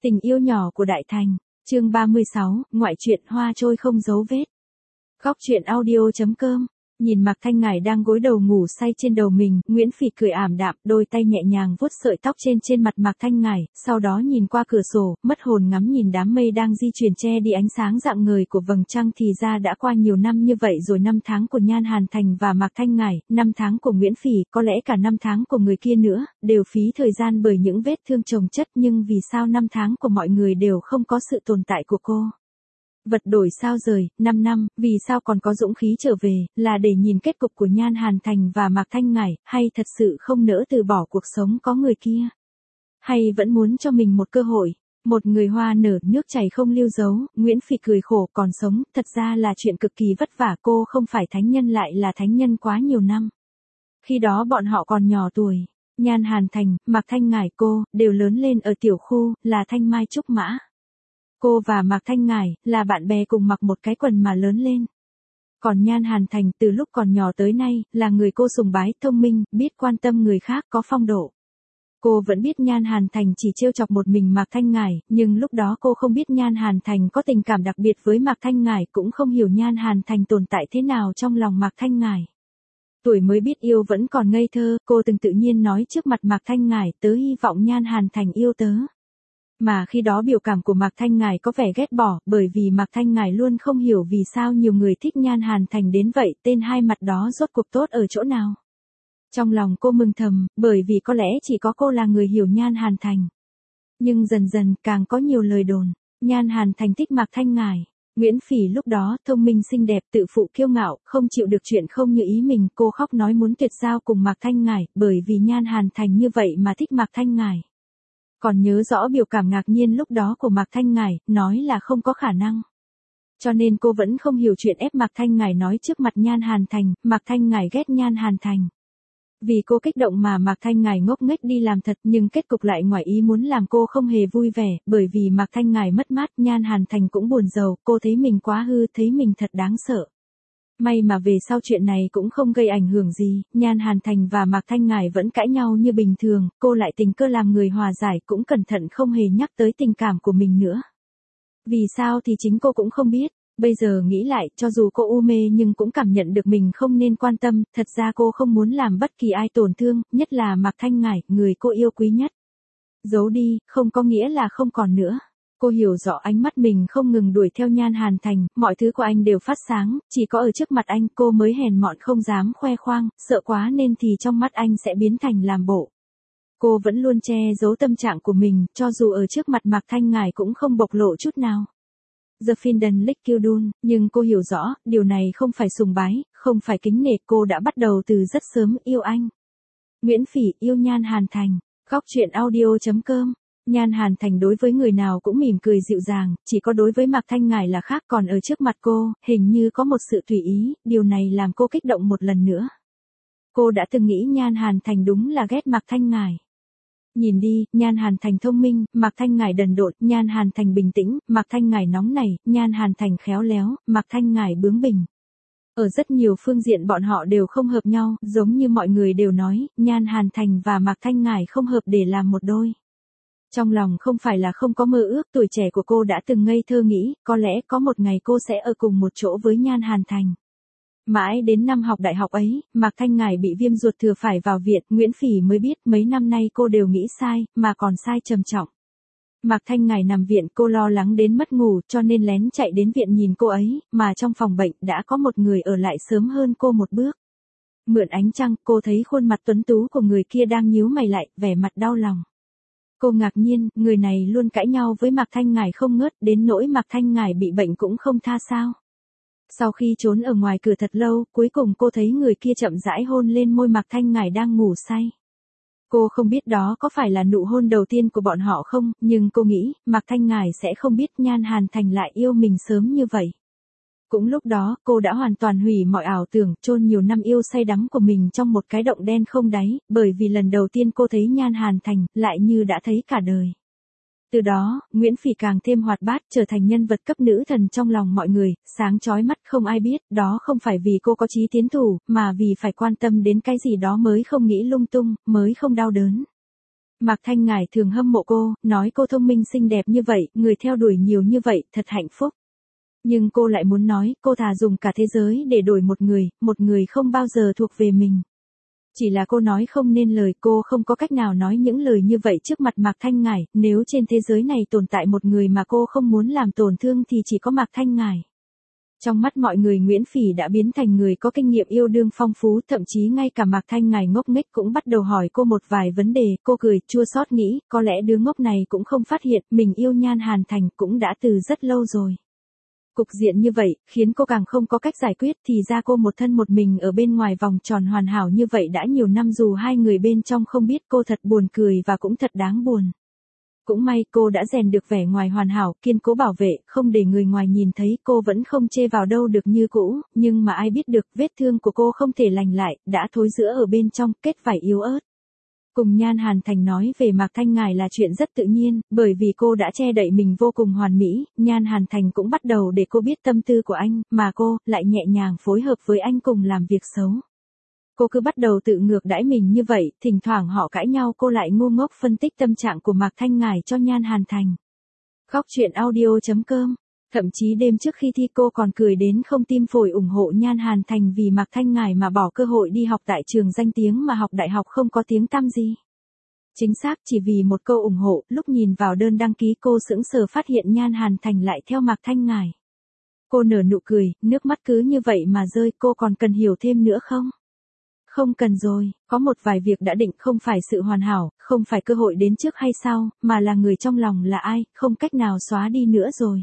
Tình yêu nhỏ của Đại Thành, chương 36, ngoại truyện hoa trôi không dấu vết. Góc truyện audio.com. Nhìn Mạc Thanh Ngải đang gối đầu ngủ say trên đầu mình, Nguyễn Phỉ cười ảm đạm, đôi tay nhẹ nhàng vuốt sợi tóc trên mặt Mạc Thanh Ngải, sau đó nhìn qua cửa sổ, mất hồn ngắm nhìn đám mây đang di chuyển che đi ánh sáng rạng ngời của vầng trăng. Thì ra đã qua nhiều năm như vậy rồi, 5 tháng của Nhan Hàn Thành và Mạc Thanh Ngải, 5 tháng của Nguyễn Phỉ, có lẽ cả 5 tháng của người kia nữa, đều phí thời gian bởi những vết thương chồng chất. Nhưng vì sao 5 tháng của mọi người đều không có sự tồn tại của cô? Vật đổi sao rời, 5 năm, vì sao còn có dũng khí trở về, là để nhìn kết cục của Nhan Hàn Thành và Mạc Thanh Ngải, hay thật sự không nỡ từ bỏ cuộc sống có người kia? Hay vẫn muốn cho mình một cơ hội? Một người hoa nở, nước chảy không lưu dấu, Nguyễn Phỉ cười khổ, còn sống, thật ra là chuyện cực kỳ vất vả. Cô không phải thánh nhân lại là thánh nhân quá nhiều năm. Khi đó bọn họ còn nhỏ tuổi. Nhan Hàn Thành, Mạc Thanh Ngải cô, đều lớn lên ở tiểu khu, là Thanh Mai Trúc Mã. Cô và Mạc Thanh Ngải, là bạn bè cùng mặc một cái quần mà lớn lên. Còn Nhan Hàn Thành, từ lúc còn nhỏ tới nay, là người cô sùng bái, thông minh, biết quan tâm người khác, có phong độ. Cô vẫn biết Nhan Hàn Thành chỉ trêu chọc một mình Mạc Thanh Ngải, nhưng lúc đó cô không biết Nhan Hàn Thành có tình cảm đặc biệt với Mạc Thanh Ngải, cũng không hiểu Nhan Hàn Thành tồn tại thế nào trong lòng Mạc Thanh Ngải. Tuổi mới biết yêu vẫn còn ngây thơ, cô từng tự nhiên nói trước mặt Mạc Thanh Ngải, tớ hy vọng Nhan Hàn Thành yêu tớ. Mà khi đó biểu cảm của Mạc Thanh Ngải có vẻ ghét bỏ, bởi vì Mạc Thanh Ngải luôn không hiểu vì sao nhiều người thích Nhan Hàn Thành đến vậy, tên hai mặt đó rốt cuộc tốt ở chỗ nào. Trong lòng cô mừng thầm, bởi vì có lẽ chỉ có cô là người hiểu Nhan Hàn Thành. Nhưng dần dần, càng có nhiều lời đồn, Nhan Hàn Thành thích Mạc Thanh Ngải. Nguyễn Phỉ lúc đó, thông minh xinh đẹp, tự phụ kiêu ngạo, không chịu được chuyện không như ý mình, cô khóc nói muốn tuyệt giao cùng Mạc Thanh Ngải, bởi vì Nhan Hàn Thành như vậy mà thích Mạc Thanh Ngải. Còn nhớ rõ biểu cảm ngạc nhiên lúc đó của Mạc Thanh Ngải, nói là không có khả năng. Cho nên cô vẫn không hiểu chuyện ép Mạc Thanh Ngải nói trước mặt Nhan Hàn Thành, Mạc Thanh Ngải ghét Nhan Hàn Thành. Vì cô kích động mà Mạc Thanh Ngải ngốc nghếch đi làm thật, nhưng kết cục lại ngoài ý muốn làm cô không hề vui vẻ, bởi vì Mạc Thanh Ngải mất mát, Nhan Hàn Thành cũng buồn rầu, cô thấy mình quá hư, thấy mình thật đáng sợ. May mà về sau chuyện này cũng không gây ảnh hưởng gì, Nhan Hàn Thành và Mạc Thanh Ngải vẫn cãi nhau như bình thường, cô lại tình cờ làm người hòa giải, cũng cẩn thận không hề nhắc tới tình cảm của mình nữa. Vì sao thì chính cô cũng không biết, bây giờ nghĩ lại, cho dù cô u mê nhưng cũng cảm nhận được mình không nên quan tâm, thật ra cô không muốn làm bất kỳ ai tổn thương, nhất là Mạc Thanh Ngải, người cô yêu quý nhất. Giấu đi, không có nghĩa là không còn nữa. Cô hiểu rõ ánh mắt mình không ngừng đuổi theo Nhan Hàn Thành, mọi thứ của anh đều phát sáng, chỉ có ở trước mặt anh cô mới hèn mọn không dám khoe khoang, sợ quá nên thì trong mắt anh sẽ biến thành làm bộ. Cô vẫn luôn che giấu tâm trạng của mình, cho dù ở trước mặt Mạc Thanh Ngải cũng không bộc lộ chút nào. The Finden Lick Kildun, nhưng cô hiểu rõ, điều này không phải sùng bái, không phải kính nể, cô đã bắt đầu từ rất sớm yêu anh. Nguyễn Phỉ yêu Nhan Hàn Thành, góc truyện audio.com. Nhan Hàn Thành đối với người nào cũng mỉm cười dịu dàng, chỉ có đối với Mạc Thanh Ngải là khác, còn ở trước mặt cô, hình như có một sự tùy ý, điều này làm cô kích động một lần nữa. Cô đã từng nghĩ Nhan Hàn Thành đúng là ghét Mạc Thanh Ngải. Nhìn đi, Nhan Hàn Thành thông minh, Mạc Thanh Ngải đần độn, Nhan Hàn Thành bình tĩnh, Mạc Thanh Ngải nóng nảy, Nhan Hàn Thành khéo léo, Mạc Thanh Ngải bướng bỉnh. Ở rất nhiều phương diện bọn họ đều không hợp nhau, giống như mọi người đều nói, Nhan Hàn Thành và Mạc Thanh Ngải không hợp để làm một đôi. Trong lòng không phải là không có mơ ước, tuổi trẻ của cô đã từng ngây thơ nghĩ, có lẽ có một ngày cô sẽ ở cùng một chỗ với Nhan Hàn Thành. Mãi đến năm học đại học ấy, Mạc Thanh Ngải bị viêm ruột thừa phải vào viện, Nguyễn Phỉ mới biết mấy năm nay cô đều nghĩ sai, mà còn sai trầm trọng. Mạc Thanh Ngải nằm viện, cô lo lắng đến mất ngủ, cho nên lén chạy đến viện nhìn cô ấy, mà trong phòng bệnh đã có một người ở lại sớm hơn cô một bước. Mượn ánh trăng, cô thấy khuôn mặt tuấn tú của người kia đang nhíu mày lại, vẻ mặt đau lòng. Cô ngạc nhiên, người này luôn cãi nhau với Mạc Thanh Ngải không ngớt, đến nỗi Mạc Thanh Ngải bị bệnh cũng không tha sao. Sau khi trốn ở ngoài cửa thật lâu, cuối cùng cô thấy người kia chậm rãi hôn lên môi Mạc Thanh Ngải đang ngủ say. Cô không biết đó có phải là nụ hôn đầu tiên của bọn họ không, nhưng cô nghĩ, Mạc Thanh Ngải sẽ không biết Nhan Hàn Thành lại yêu mình sớm như vậy. Cũng lúc đó, cô đã hoàn toàn hủy mọi ảo tưởng, chôn nhiều năm yêu say đắm của mình trong một cái động đen không đáy, bởi vì lần đầu tiên cô thấy Nhan Hàn Thành, lại như đã thấy cả đời. Từ đó, Nguyễn Phỉ càng thêm hoạt bát, trở thành nhân vật cấp nữ thần trong lòng mọi người, sáng chói mắt không ai biết, đó không phải vì cô có chí tiến thủ, mà vì phải quan tâm đến cái gì đó mới không nghĩ lung tung, mới không đau đớn. Mạc Thanh Ngải thường hâm mộ cô, nói cô thông minh xinh đẹp như vậy, người theo đuổi nhiều như vậy, thật hạnh phúc. Nhưng cô lại muốn nói, cô thà dùng cả thế giới để đổi một người không bao giờ thuộc về mình. Chỉ là cô nói không nên lời, cô không có cách nào nói những lời như vậy trước mặt Mạc Thanh Ngải, nếu trên thế giới này tồn tại một người mà cô không muốn làm tổn thương thì chỉ có Mạc Thanh Ngải. Trong mắt mọi người Nguyễn Phỉ đã biến thành người có kinh nghiệm yêu đương phong phú, thậm chí ngay cả Mạc Thanh Ngải ngốc nghếch cũng bắt đầu hỏi cô một vài vấn đề, cô cười, chua xót nghĩ, có lẽ đứa ngốc này cũng không phát hiện, mình yêu Nhan Hàn Thành cũng đã từ rất lâu rồi. Cục diện như vậy, khiến cô càng không có cách giải quyết, thì ra cô một thân một mình ở bên ngoài vòng tròn hoàn hảo như vậy đã nhiều năm, dù hai người bên trong không biết, cô thật buồn cười và cũng thật đáng buồn. Cũng may cô đã rèn được vẻ ngoài hoàn hảo, kiên cố bảo vệ, không để người ngoài nhìn thấy, cô vẫn không chê vào đâu được như cũ, nhưng mà ai biết được, vết thương của cô không thể lành lại, đã thối rữa ở bên trong, kết vảy yếu ớt. Cùng Nhan Hàn Thành nói về Mạc Thanh Ngải là chuyện rất tự nhiên, bởi vì cô đã che đậy mình vô cùng hoàn mỹ, Nhan Hàn Thành cũng bắt đầu để cô biết tâm tư của anh, mà cô lại nhẹ nhàng phối hợp với anh cùng làm việc xấu. Cô cứ bắt đầu tự ngược đãi mình như vậy, thỉnh thoảng họ cãi nhau cô lại ngu ngốc phân tích tâm trạng của Mạc Thanh Ngải cho Nhan Hàn Thành. Góc truyện audio.com. Thậm chí đêm trước khi thi cô còn cười đến không tim phổi ủng hộ Nhan Hàn Thành vì Mạc Thanh Ngải mà bỏ cơ hội đi học tại trường danh tiếng mà học đại học không có tiếng tăm gì. Chính xác chỉ vì một câu ủng hộ, lúc nhìn vào đơn đăng ký cô sững sờ phát hiện Nhan Hàn Thành lại theo Mạc Thanh Ngải. Cô nở nụ cười, nước mắt cứ như vậy mà rơi, cô còn cần hiểu thêm nữa không? Không cần rồi, có một vài việc đã định, không phải sự hoàn hảo, không phải cơ hội đến trước hay sau, mà là người trong lòng là ai, không cách nào xóa đi nữa rồi.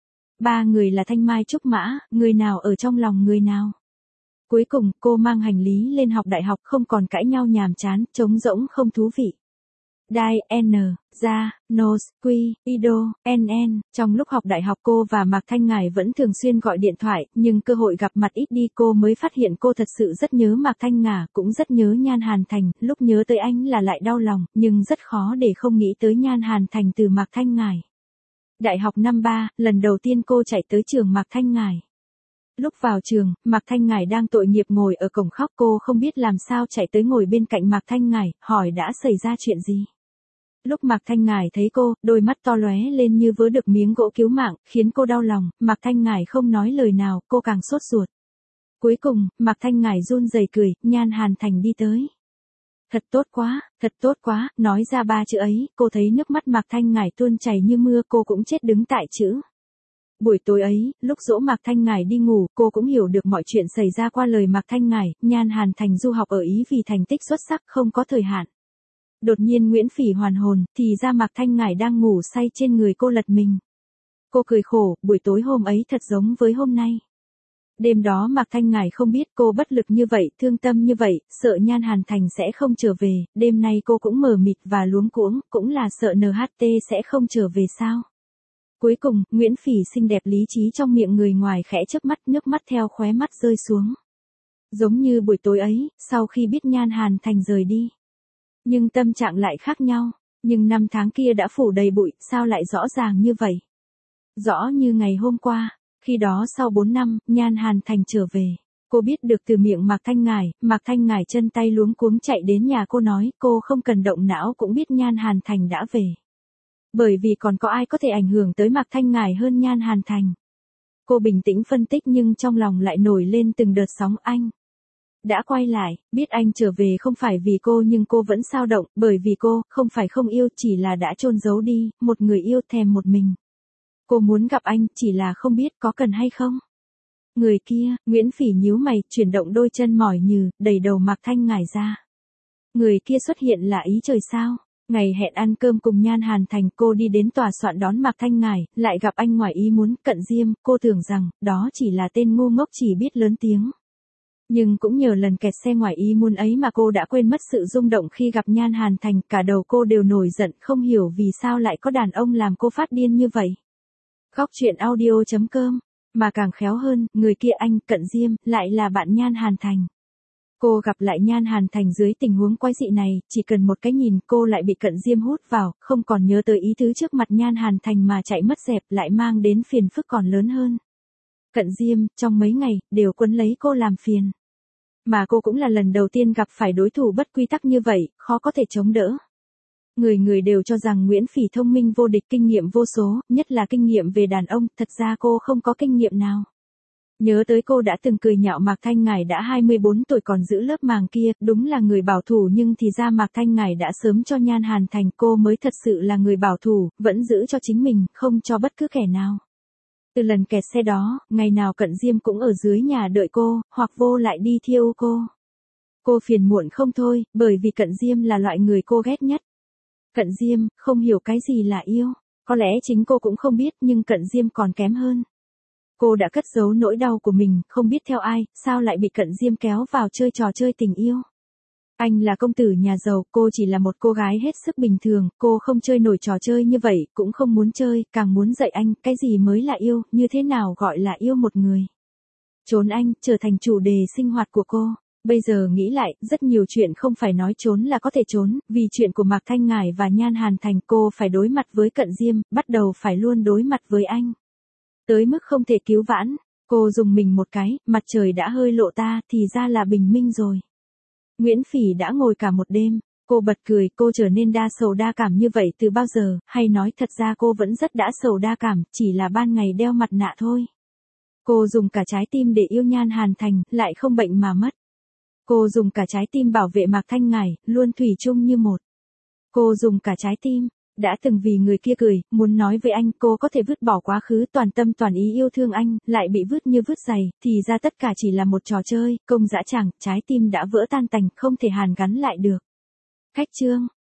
Ba người là Thanh Mai Trúc Mã, người nào ở trong lòng người nào. Cuối cùng, cô mang hành lý lên học đại học, không còn cãi nhau nhàm chán, trống rỗng không thú vị. Dai, N, Ra, Nos, Quy, Ido, NN. Trong lúc học đại học cô và Mạc Thanh Ngải vẫn thường xuyên gọi điện thoại, nhưng cơ hội gặp mặt ít đi, cô mới phát hiện cô thật sự rất nhớ Mạc Thanh Ngải, cũng rất nhớ Nhan Hàn Thành, lúc nhớ tới anh là lại đau lòng, nhưng rất khó để không nghĩ tới Nhan Hàn Thành từ Mạc Thanh Ngải. Đại học năm 3, lần đầu tiên cô chạy tới trường Mạc Thanh Ngải. Lúc vào trường, Mạc Thanh Ngải đang tội nghiệp ngồi ở cổng khóc, cô không biết làm sao chạy tới ngồi bên cạnh Mạc Thanh Ngải, hỏi đã xảy ra chuyện gì. Lúc Mạc Thanh Ngải thấy cô, đôi mắt to lóe lên như vớ được miếng gỗ cứu mạng, khiến cô đau lòng, Mạc Thanh Ngải không nói lời nào, cô càng sốt ruột. Cuối cùng, Mạc Thanh Ngải run rẩy cười, Nhan Hàn Thành đi tới. Thật tốt quá, nói ra ba chữ ấy, cô thấy nước mắt Mạc Thanh Ngải tuôn chảy như mưa, cô cũng chết đứng tại chữ. Buổi tối ấy, lúc dỗ Mạc Thanh Ngải đi ngủ, cô cũng hiểu được mọi chuyện xảy ra qua lời Mạc Thanh Ngải, Nhan Hàn Thành du học ở Ý vì thành tích xuất sắc không có thời hạn. Đột nhiên Nguyễn Phỉ hoàn hồn, thì ra Mạc Thanh Ngải đang ngủ say trên người cô lật mình. Cô cười khổ, buổi tối hôm ấy thật giống với hôm nay. Đêm đó Mạc Thanh Ngải không biết cô bất lực như vậy, thương tâm như vậy, sợ Nhan Hàn Thành sẽ không trở về, đêm nay cô cũng mờ mịt và luống cuống, cũng là sợ NHT sẽ không trở về sao. Cuối cùng, Nguyễn Phỉ xinh đẹp lý trí trong miệng người ngoài khẽ chớp mắt, nước mắt theo khóe mắt rơi xuống. Giống như buổi tối ấy, sau khi biết Nhan Hàn Thành rời đi. Nhưng tâm trạng lại khác nhau, nhưng năm tháng kia đã phủ đầy bụi, sao lại rõ ràng như vậy? Rõ như ngày hôm qua, khi đó sau 4 năm, Nhan Hàn Thành trở về. Cô biết được từ miệng Mạc Thanh Ngải chân tay luống cuống chạy đến nhà cô nói, cô không cần động não cũng biết Nhan Hàn Thành đã về. Bởi vì còn có ai có thể ảnh hưởng tới Mạc Thanh Ngải hơn Nhan Hàn Thành. Cô bình tĩnh phân tích nhưng trong lòng lại nổi lên từng đợt sóng anh. Đã quay lại, biết anh trở về không phải vì cô nhưng cô vẫn xao động, bởi vì cô, không phải không yêu, chỉ là đã chôn giấu đi, một người yêu thèm một mình. Cô muốn gặp anh, chỉ là không biết có cần hay không. Người kia, Nguyễn Phỉ nhíu mày, chuyển động đôi chân mỏi nhừ, đẩy đầu Mạc Thanh Ngải ra. Người kia xuất hiện là ý trời sao? Ngày hẹn ăn cơm cùng Nhan Hàn Thành, cô đi đến tòa soạn đón Mạc Thanh Ngải, lại gặp anh ngoài ý muốn, cận diêm, cô tưởng rằng, đó chỉ là tên ngu ngốc chỉ biết lớn tiếng. Nhưng cũng nhờ lần kẹt xe ngoài ý muốn ấy mà cô đã quên mất sự rung động khi gặp Nhan Hàn Thành, cả đầu cô đều nổi giận, không hiểu vì sao lại có đàn ông làm cô phát điên như vậy. Góc truyện audio.com, mà càng khéo hơn, người kia anh, cận diêm, lại là bạn Nhan Hàn Thành. Cô gặp lại Nhan Hàn Thành dưới tình huống quái dị này, chỉ cần một cái nhìn cô lại bị cận diêm hút vào, không còn nhớ tới ý thứ trước mặt Nhan Hàn Thành mà chạy mất dẹp, lại mang đến phiền phức còn lớn hơn. Cận diêm, trong mấy ngày, đều quấn lấy cô làm phiền. Mà cô cũng là lần đầu tiên gặp phải đối thủ bất quy tắc như vậy, khó có thể chống đỡ. Người người đều cho rằng Nguyễn Phỉ thông minh vô địch, kinh nghiệm vô số, nhất là kinh nghiệm về đàn ông, thật ra cô không có kinh nghiệm nào. Nhớ tới cô đã từng cười nhạo Mạc Thanh Ngải đã 24 tuổi còn giữ lớp màng kia, đúng là người bảo thủ, nhưng thì ra Mạc Thanh Ngải đã sớm cho Nhan Hàn Thành, cô mới thật sự là người bảo thủ, vẫn giữ cho chính mình, không cho bất cứ kẻ nào. Từ lần kẹt xe đó, ngày nào Cận Diêm cũng ở dưới nhà đợi cô, hoặc vô lại đi thiêu cô. Cô phiền muộn không thôi, bởi vì Cận Diêm là loại người cô ghét nhất. Cận Diêm, không hiểu cái gì là yêu. Có lẽ chính cô cũng không biết, nhưng Cận Diêm còn kém hơn. Cô đã cất giấu nỗi đau của mình, không biết theo ai, sao lại bị Cận Diêm kéo vào chơi trò chơi tình yêu. Anh là công tử nhà giàu, cô chỉ là một cô gái hết sức bình thường, cô không chơi nổi trò chơi như vậy, cũng không muốn chơi, càng muốn dạy anh, cái gì mới là yêu, như thế nào gọi là yêu một người. Trốn anh, trở thành chủ đề sinh hoạt của cô. Bây giờ nghĩ lại, rất nhiều chuyện không phải nói trốn là có thể trốn, vì chuyện của Mạc Thanh Ngải và Nhan Hàn Thành cô phải đối mặt với Cận Diêm, bắt đầu phải luôn đối mặt với anh. Tới mức không thể cứu vãn, cô dùng mình một cái, mặt trời đã hơi lộ ta, thì ra là bình minh rồi. Nguyễn Phỉ đã ngồi cả một đêm, cô bật cười, cô trở nên đa sầu đa cảm như vậy từ bao giờ, hay nói thật ra cô vẫn rất đã sầu đa cảm, chỉ là ban ngày đeo mặt nạ thôi. Cô dùng cả trái tim để yêu Nhan Hàn Thành, lại không bệnh mà mất. Cô dùng cả trái tim bảo vệ Mạc Thanh Ngải, luôn thủy chung như một. Cô dùng cả trái tim, đã từng vì người kia cười, muốn nói với anh cô có thể vứt bỏ quá khứ, toàn tâm toàn ý yêu thương anh, lại bị vứt như vứt giày, thì ra tất cả chỉ là một trò chơi, công dã tràng, trái tim đã vỡ tan tành, không thể hàn gắn lại được. Khách chương.